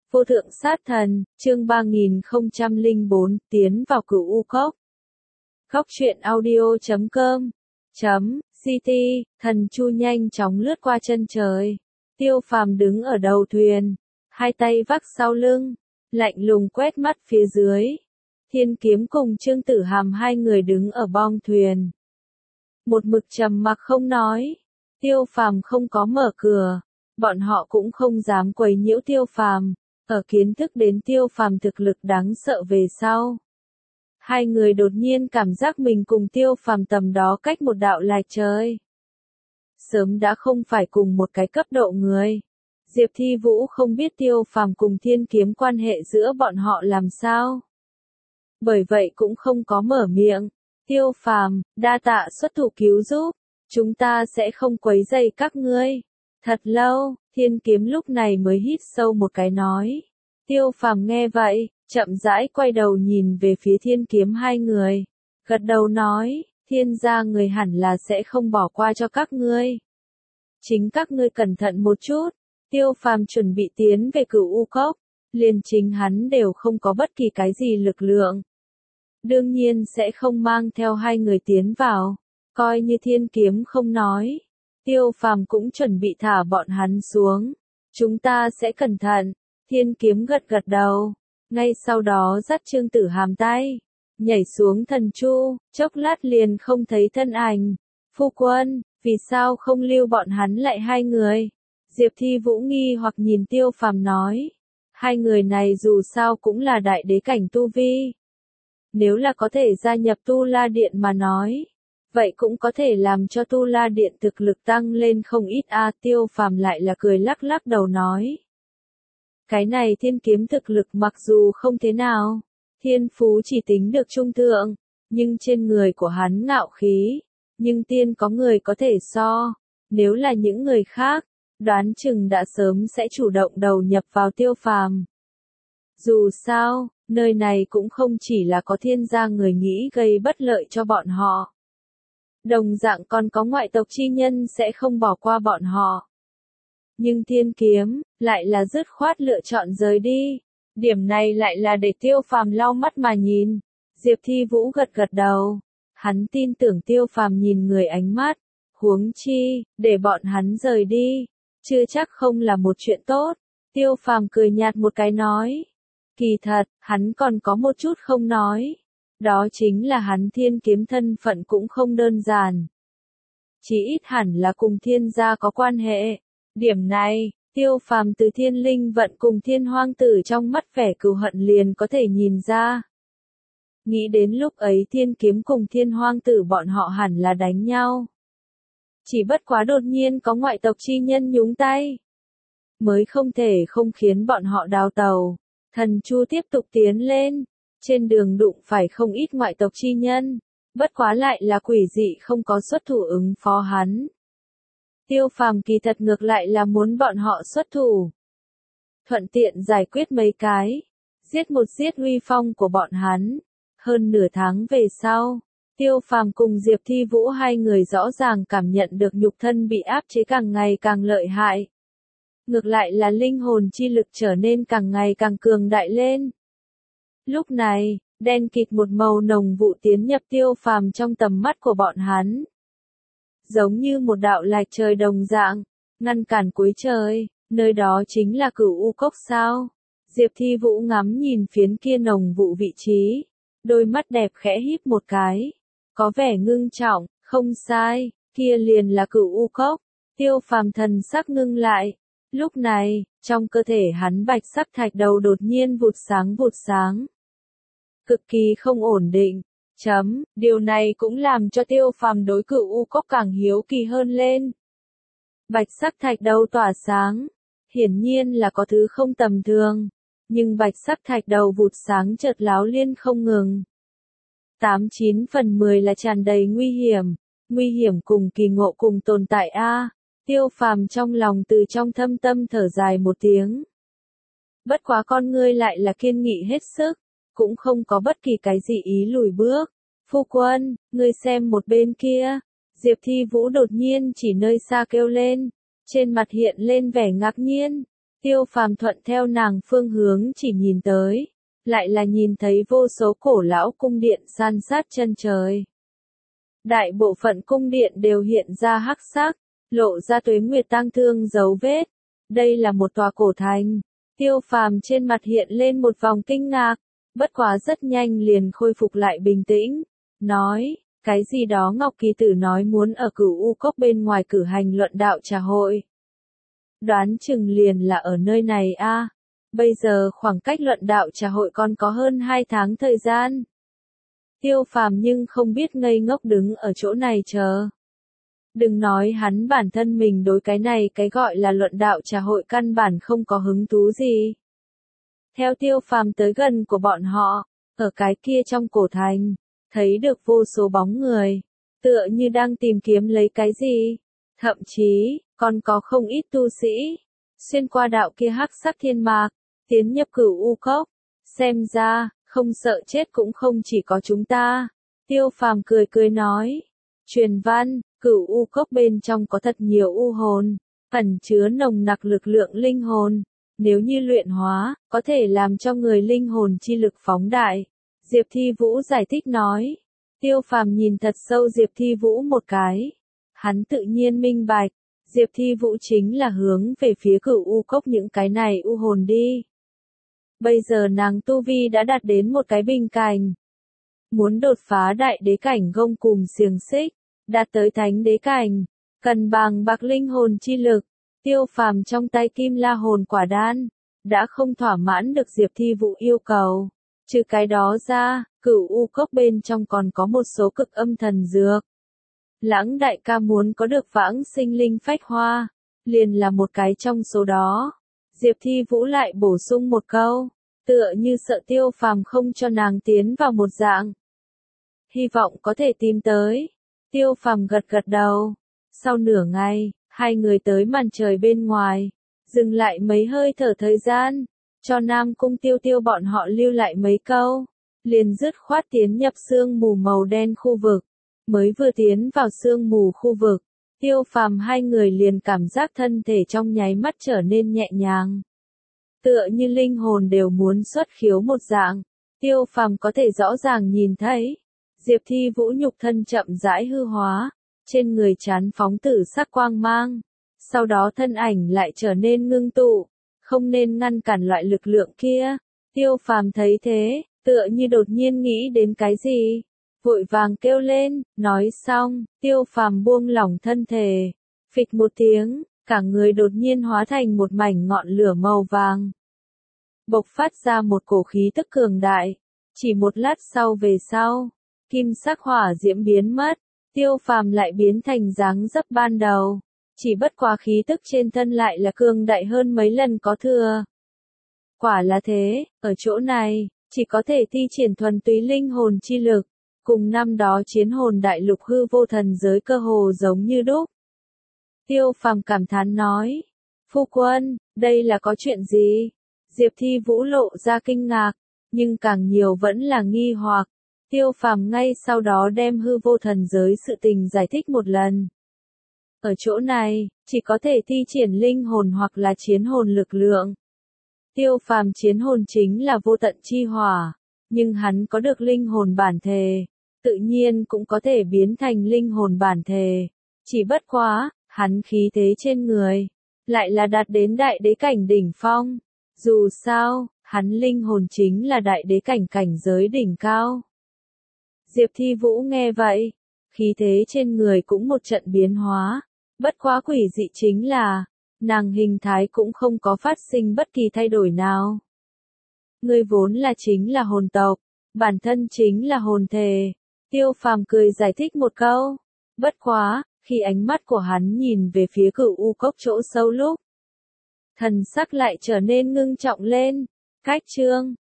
Vô thượng sát thần, chương 3004, tiến vào cửu u cốc. Cốc truyện audio.com CT, thần chu nhanh chóng lướt qua chân trời. Tiêu Phàm đứng ở đầu thuyền, hai tay vác sau lưng, lạnh lùng quét mắt phía dưới. Thiên Kiếm cùng Trương Tử Hàm hai người đứng ở bong thuyền. Một mực trầm mặc không nói. Tiêu Phàm không có mở cửa, bọn họ cũng không dám quấy nhiễu Tiêu Phàm. Ở kiến thức đến Tiêu Phàm thực lực đáng sợ về sau, hai người đột nhiên cảm giác mình cùng Tiêu Phàm tầm đó cách một đạo lạch trời. Sớm đã không phải cùng một cái cấp độ người. Diệp Thi Vũ không biết Tiêu Phàm cùng Thiên Kiếm quan hệ giữa bọn họ làm sao, bởi vậy cũng không có mở miệng. Tiêu Phàm, đa tạ xuất thủ cứu giúp, chúng ta sẽ không quấy rầy các ngươi. Thật lâu, Thiên Kiếm lúc này mới hít sâu một cái nói. Tiêu Phàm nghe vậy, chậm rãi quay đầu nhìn về phía Thiên Kiếm hai người, gật đầu nói, Thiên gia người hẳn là sẽ không bỏ qua cho các ngươi. Chính các ngươi cẩn thận một chút. Tiêu Phàm chuẩn bị tiến về Cửu U Cốc, liền chính hắn đều không có bất kỳ cái gì lực lượng, đương nhiên sẽ không mang theo hai người tiến vào. Coi như Thiên Kiếm không nói, Tiêu Phàm cũng chuẩn bị thả bọn hắn xuống. Chúng ta sẽ cẩn thận. Thiên Kiếm gật gật đầu, ngay sau đó dắt Trương Tử Hàm tay, nhảy xuống thần chu, chốc lát liền không thấy thân ảnh. Phu quân, vì sao không lưu bọn hắn lại hai người? Diệp Thi Vũ nghi hoặc nhìn Tiêu Phàm nói, hai người này dù sao cũng là đại đế cảnh tu vi. Nếu là có thể gia nhập Tu La Điện mà nói, vậy cũng có thể làm cho Tu La Điện thực lực tăng lên không ít a. Tiêu Phàm lại là cười lắc lắc đầu nói. Cái này Thiên Kiếm thực lực mặc dù không thế nào, thiên phú chỉ tính được trung thượng, nhưng trên người của hắn ngạo khí, nhưng tiên có người có thể so. Nếu là những người khác, đoán chừng đã sớm sẽ chủ động đầu nhập vào Tiêu Phàm. Dù sao, nơi này cũng không chỉ là có thiên gia người nghĩ gây bất lợi cho bọn họ. Đồng dạng còn có ngoại tộc chi nhân sẽ không bỏ qua bọn họ. Nhưng Thiên Kiếm lại là dứt khoát lựa chọn rời đi. Điểm này lại là để Tiêu Phàm lau mắt mà nhìn. Diệp Thi Vũ gật gật đầu. Hắn tin tưởng Tiêu Phàm nhìn người ánh mắt. Huống chi, để bọn hắn rời đi, chưa chắc không là một chuyện tốt. Tiêu Phàm cười nhạt một cái nói. Kỳ thật, hắn còn có một chút không nói. Đó chính là hắn Thiên Kiếm thân phận cũng không đơn giản. Chỉ ít hẳn là cùng thiên gia có quan hệ. Điểm này, Tiêu Phàm từ Thiên Linh Vận cùng Thiên Hoang Tử trong mắt vẻ cừu hận liền có thể nhìn ra. Nghĩ đến lúc ấy Thiên Kiếm cùng Thiên Hoang Tử bọn họ hẳn là đánh nhau. Chỉ bất quá đột nhiên có ngoại tộc chi nhân nhúng tay, mới không thể không khiến bọn họ đào tàu. Thần chu tiếp tục tiến lên, trên đường đụng phải không ít ngoại tộc chi nhân, bất quá lại là quỷ dị không có xuất thủ ứng phó hắn. Tiêu Phàm kỳ thật ngược lại là muốn bọn họ xuất thủ, thuận tiện giải quyết mấy cái, giết một giết uy phong của bọn hắn. Hơn nửa tháng về sau, Tiêu Phàm cùng Diệp Thi Vũ hai người rõ ràng cảm nhận được nhục thân bị áp chế càng ngày càng lợi hại. Ngược lại là linh hồn chi lực trở nên càng ngày càng cường đại lên. Lúc này, đen kịt một màu nồng vụ tiến nhập Tiêu Phàm trong tầm mắt của bọn hắn. Giống như một đạo lạch trời đồng dạng, ngăn cản cuối trời, nơi đó chính là Cửu U Cốc sao? Diệp Thi Vũ ngắm nhìn phiến kia nồng vụ vị trí, đôi mắt đẹp khẽ híp một cái, có vẻ ngưng trọng. Không sai, kia liền là Cửu U Cốc. Tiêu Phàm thần sắc ngưng lại. Lúc này, trong cơ thể hắn bạch sắc thạch đầu đột nhiên vụt sáng. Cực kỳ không ổn định. Điều này cũng làm cho Tiêu Phàm đối Cửu U Cốc càng hiếu kỳ hơn lên. Bạch sắc thạch đầu tỏa sáng, hiển nhiên là có thứ không tầm thường, nhưng bạch sắc thạch đầu vụt sáng chợt láo liên không ngừng. 89 phần 10 là tràn đầy nguy hiểm cùng kỳ ngộ cùng tồn tại a. Tiêu Phàm trong lòng từ trong thâm tâm thở dài một tiếng. Bất quá con ngươi lại là kiên nghị hết sức, cũng không có bất kỳ cái gì ý lùi bước. Phu quân, ngươi xem một bên kia. Diệp Thi Vũ đột nhiên chỉ nơi xa kêu lên, trên mặt hiện lên vẻ ngạc nhiên. Tiêu Phàm thuận theo nàng phương hướng chỉ nhìn tới, lại là nhìn thấy vô số cổ lão cung điện san sát chân trời. Đại bộ phận cung điện đều hiện ra hắc sắc, lộ ra tuế nguyệt tang thương dấu vết. Đây là một tòa cổ thành. Tiêu Phàm trên mặt hiện lên một vòng kinh ngạc, bất quá rất nhanh liền khôi phục lại bình tĩnh, nói, cái gì đó Ngọc Kỳ Tử nói muốn ở Cửu U Cốc bên ngoài cử hành luận đạo trà hội. Đoán chừng liền là ở nơi này a. Bây giờ khoảng cách luận đạo trà hội còn có hơn 2 tháng thời gian. Tiêu Phàm nhưng không biết ngây ngốc đứng ở chỗ này chờ. Đừng nói hắn bản thân mình đối cái này cái gọi là luận đạo trà hội căn bản không có hứng thú gì. Theo Tiêu Phàm tới gần của bọn họ, ở cái kia trong cổ thành, thấy được vô số bóng người, tựa như đang tìm kiếm lấy cái gì. Thậm chí, còn có không ít tu sĩ, xuyên qua đạo kia hắc sắc thiên mạc, tiến nhập Cửu U Cốc. Xem ra, không sợ chết cũng không chỉ có chúng ta. Tiêu Phàm cười cười nói. Truyền văn, Cửu U Cốc bên trong có thật nhiều u hồn, ẩn chứa nồng nặc lực lượng linh hồn. Nếu như luyện hóa, có thể làm cho người linh hồn chi lực phóng đại. Diệp Thi Vũ giải thích nói. Tiêu Phàm nhìn thật sâu Diệp Thi Vũ một cái. Hắn tự nhiên minh bạch, Diệp Thi Vũ chính là hướng về phía Cửu U Cốc những cái này u hồn đi. Bây giờ nàng tu vi đã đạt đến một cái bình cảnh. Muốn đột phá đại đế cảnh gông cùm xiềng xích, đạt tới thánh đế cảnh, cần bàng bạc linh hồn chi lực. Tiêu Phàm trong tay Kim La hồn quả đan, đã không thỏa mãn được Diệp Thi Vũ yêu cầu. Trừ cái đó ra, Cửu U Cốc bên trong còn có một số cực âm thần dược. Lãng đại ca muốn có được vãng sinh linh phách hoa, liền là một cái trong số đó. Diệp Thi Vũ lại bổ sung một câu, tựa như sợ Tiêu Phàm không cho nàng tiến vào một dạng. Hy vọng có thể tìm tới. Tiêu Phàm gật gật đầu. Sau nửa ngày, hai người tới màn trời bên ngoài, dừng lại mấy hơi thở thời gian, cho Nam Cung Tiêu Tiêu bọn họ lưu lại mấy câu, liền dứt khoát tiến nhập sương mù màu đen khu vực. Mới vừa tiến vào sương mù khu vực, Tiêu Phàm hai người liền cảm giác thân thể trong nháy mắt trở nên nhẹ nhàng. Tựa như linh hồn đều muốn xuất khiếu một dạng, Tiêu Phàm có thể rõ ràng nhìn thấy. Diệp Thi Vũ nhục thân chậm rãi hư hóa, trên người chán phóng tử sắc quang mang, sau đó thân ảnh lại trở nên ngưng tụ, không nên ngăn cản loại lực lượng kia. Tiêu Phàm thấy thế, tựa như đột nhiên nghĩ đến cái gì, vội vàng kêu lên, nói xong, Tiêu Phàm buông lỏng thân thể, phịch một tiếng, cả người đột nhiên hóa thành một mảnh ngọn lửa màu vàng, bộc phát ra một cổ khí tức cường đại. Chỉ một lát sau về sau, kim sắc hỏa diễm biến mất, Tiêu Phàm lại biến thành dáng dấp ban đầu, chỉ bất quá khí tức trên thân lại là cường đại hơn mấy lần có thừa. Quả là thế, ở chỗ này, chỉ có thể thi triển thuần túy linh hồn chi lực, cùng năm đó chiến hồn đại lục hư vô thần giới cơ hồ giống như đúc. Tiêu Phàm cảm thán nói, phu quân, đây là có chuyện gì? Diệp Thi Vũ lộ ra kinh ngạc, nhưng càng nhiều vẫn là nghi hoặc. Tiêu Phàm ngay sau đó đem hư vô thần giới sự tình giải thích một lần. Ở chỗ này, chỉ có thể thi triển linh hồn hoặc là chiến hồn lực lượng. Tiêu Phàm chiến hồn chính là vô tận chi hỏa, nhưng hắn có được linh hồn bản thể, tự nhiên cũng có thể biến thành linh hồn bản thể. Chỉ bất quá, hắn khí thế trên người, lại là đạt đến đại đế cảnh đỉnh phong. Dù sao, hắn linh hồn chính là đại đế cảnh cảnh giới đỉnh cao. Diệp Thi Vũ nghe vậy, khí thế trên người cũng một trận biến hóa, bất quá quỷ dị chính là, nàng hình thái cũng không có phát sinh bất kỳ thay đổi nào. Ngươi vốn là chính là hồn tộc, bản thân chính là hồn thể. Tiêu Phàm cười giải thích một câu, bất quá, khi ánh mắt của hắn nhìn về phía Cửu U Cốc chỗ sâu lúc, thần sắc lại trở nên ngưng trọng lên. Cách chương